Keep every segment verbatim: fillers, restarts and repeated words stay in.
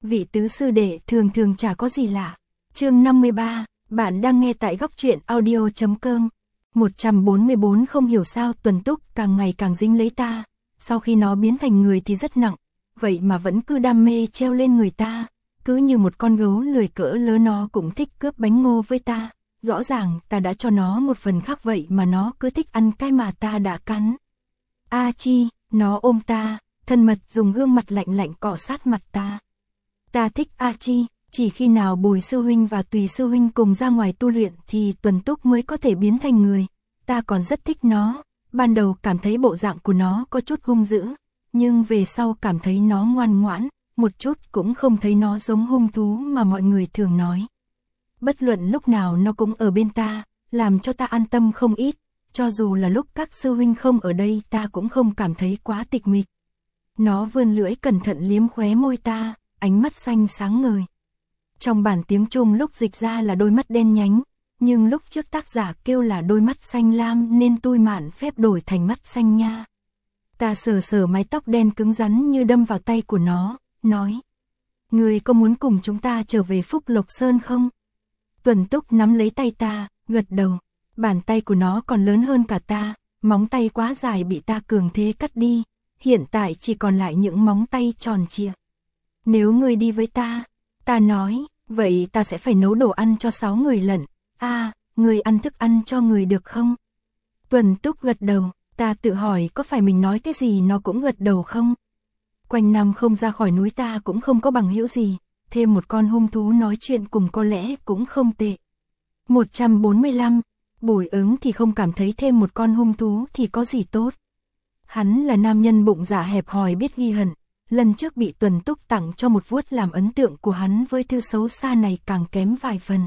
vị tứ sư đệ thường thường chả có gì lạ. Chương năm mươi ba, bạn đang nghe tại góc truyện audio chấm com. một trăm bốn mươi bốn Không hiểu sao Tuần Túc càng ngày càng dính lấy ta, sau khi nó biến thành người thì rất nặng, vậy mà vẫn cứ đam mê treo lên người ta, cứ như một con gấu lười cỡ lớn nó cũng thích cướp bánh ngô với ta. Rõ ràng ta đã cho nó một phần khác vậy mà nó cứ thích ăn cái mà ta đã cắn. A Chi, nó ôm ta, thân mật dùng gương mặt lạnh lạnh cọ sát mặt ta. Ta thích A Chi, chỉ khi nào Bùi sư huynh và Tùy sư huynh cùng ra ngoài tu luyện thì Tuần Túc mới có thể biến thành người. Ta còn rất thích nó, ban đầu cảm thấy bộ dạng của nó có chút hung dữ, nhưng về sau cảm thấy nó ngoan ngoãn, một chút cũng không thấy nó giống hung thú mà mọi người thường nói. Bất luận lúc nào nó cũng ở bên ta, làm cho ta an tâm không ít, cho dù là lúc các sư huynh không ở đây ta cũng không cảm thấy quá tịch mịch. Nó vươn lưỡi cẩn thận liếm khóe môi ta, ánh mắt xanh sáng ngời. Trong bản tiếng Trung lúc dịch ra là đôi mắt đen nhánh, nhưng lúc trước tác giả kêu là đôi mắt xanh lam nên tôi mạn phép đổi thành mắt xanh nha. Ta sờ sờ mái tóc đen cứng rắn như đâm vào tay của nó, nói: "Ngươi có muốn cùng chúng ta trở về Phúc Lộc Sơn không?" Tuần Túc nắm lấy tay ta, gật đầu. Bàn tay của nó còn lớn hơn cả ta, móng tay quá dài bị ta cường thế cắt đi, hiện tại chỉ còn lại những móng tay tròn trịa. "Nếu ngươi đi với ta," ta nói, "vậy ta sẽ phải nấu đồ ăn cho sáu người lận. A, à, ngươi ăn thức ăn cho người được không?" Tuần Túc gật đầu, ta tự hỏi có phải mình nói cái gì nó cũng gật đầu không? Quanh năm không ra khỏi núi ta cũng không có bằng hữu gì, thêm một con hung thú nói chuyện cùng có lẽ cũng không tệ. một trăm bốn mươi lăm, Bùi Ứng thì không cảm thấy thêm một con hung thú thì có gì tốt. Hắn là nam nhân bụng dạ hẹp hòi biết ghi hận, lần trước bị Tuần Túc tặng cho một vuốt làm ấn tượng của hắn với thư xấu xa này càng kém vài phần.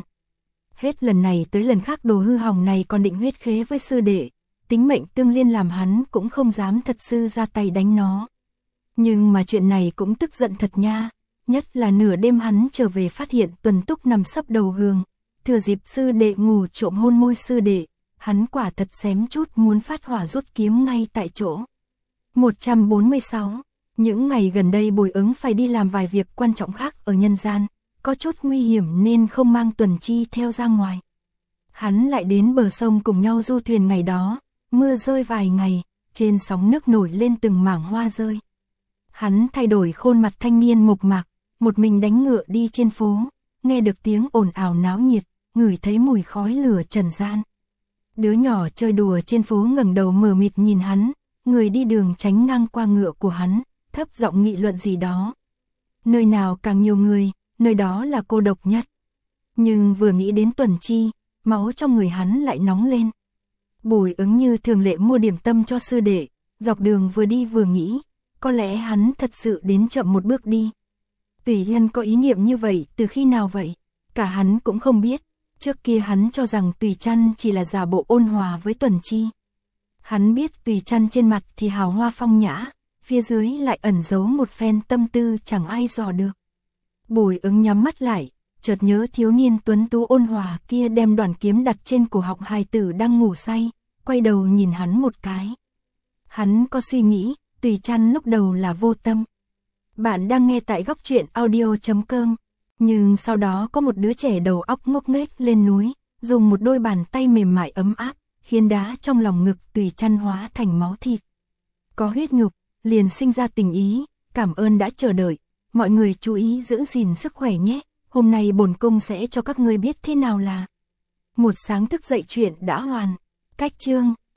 Hết lần này tới lần khác đồ hư hỏng này còn định huyết khế với sư đệ, tính mệnh tương liên làm hắn cũng không dám thật sự ra tay đánh nó. Nhưng mà chuyện này cũng tức giận thật nha, nhất là nửa đêm hắn trở về phát hiện Tuần Túc nằm sấp đầu giường, thừa dịp sư đệ ngủ trộm hôn môi sư đệ, hắn quả thật xém chút muốn phát hỏa rút kiếm ngay tại chỗ. một trăm bốn mươi sáu, những ngày gần đây Bùi Ứng phải đi làm vài việc quan trọng khác ở nhân gian, có chút nguy hiểm nên không mang Tuần Chi theo ra ngoài. Hắn lại đến bờ sông cùng nhau du thuyền ngày đó, mưa rơi vài ngày, trên sóng nước nổi lên từng mảng hoa rơi. Hắn thay đổi khuôn mặt thanh niên mộc mạc, một mình đánh ngựa đi trên phố, nghe được tiếng ồn ào náo nhiệt, ngửi thấy mùi khói lửa trần gian. Đứa nhỏ chơi đùa trên phố ngẩng đầu mờ mịt nhìn hắn, người đi đường tránh ngang qua ngựa của hắn, thấp giọng nghị luận gì đó. Nơi nào càng nhiều người, nơi đó là cô độc nhất. Nhưng vừa nghĩ đến Tuần Chi, máu trong người hắn lại nóng lên. Bùi Ứng như thường lệ mua điểm tâm cho sư đệ, dọc đường vừa đi vừa nghĩ, có lẽ hắn thật sự đến chậm một bước đi. Tùy Nhân có ý niệm như vậy từ khi nào vậy? Cả hắn cũng không biết, trước kia hắn cho rằng Tùy Trăn chỉ là giả bộ ôn hòa với Tuần Chi. Hắn biết Tùy Trăn trên mặt thì hào hoa phong nhã, phía dưới lại ẩn giấu một phen tâm tư chẳng ai dò được. Bùi Ứng nhắm mắt lại, chợt nhớ thiếu niên tuấn tú ôn hòa kia đem đoàn kiếm đặt trên cổ họng hài tử đang ngủ say, quay đầu nhìn hắn một cái. Hắn có suy nghĩ, Tùy Trăn lúc đầu là vô tâm. Bạn đang nghe tại góc truyện audio chấm com, nhưng sau đó có một đứa trẻ đầu óc ngốc nghếch lên núi, dùng một đôi bàn tay mềm mại ấm áp, khiến đá trong lòng ngực Tùy Trăn hóa thành máu thịt. Có huyết nhục, liền sinh ra tình ý, cảm ơn đã chờ đợi, mọi người chú ý giữ gìn sức khỏe nhé, hôm nay bổn cung sẽ cho các ngươi biết thế nào là một sáng thức dậy chuyện đã hoàn, cách chương.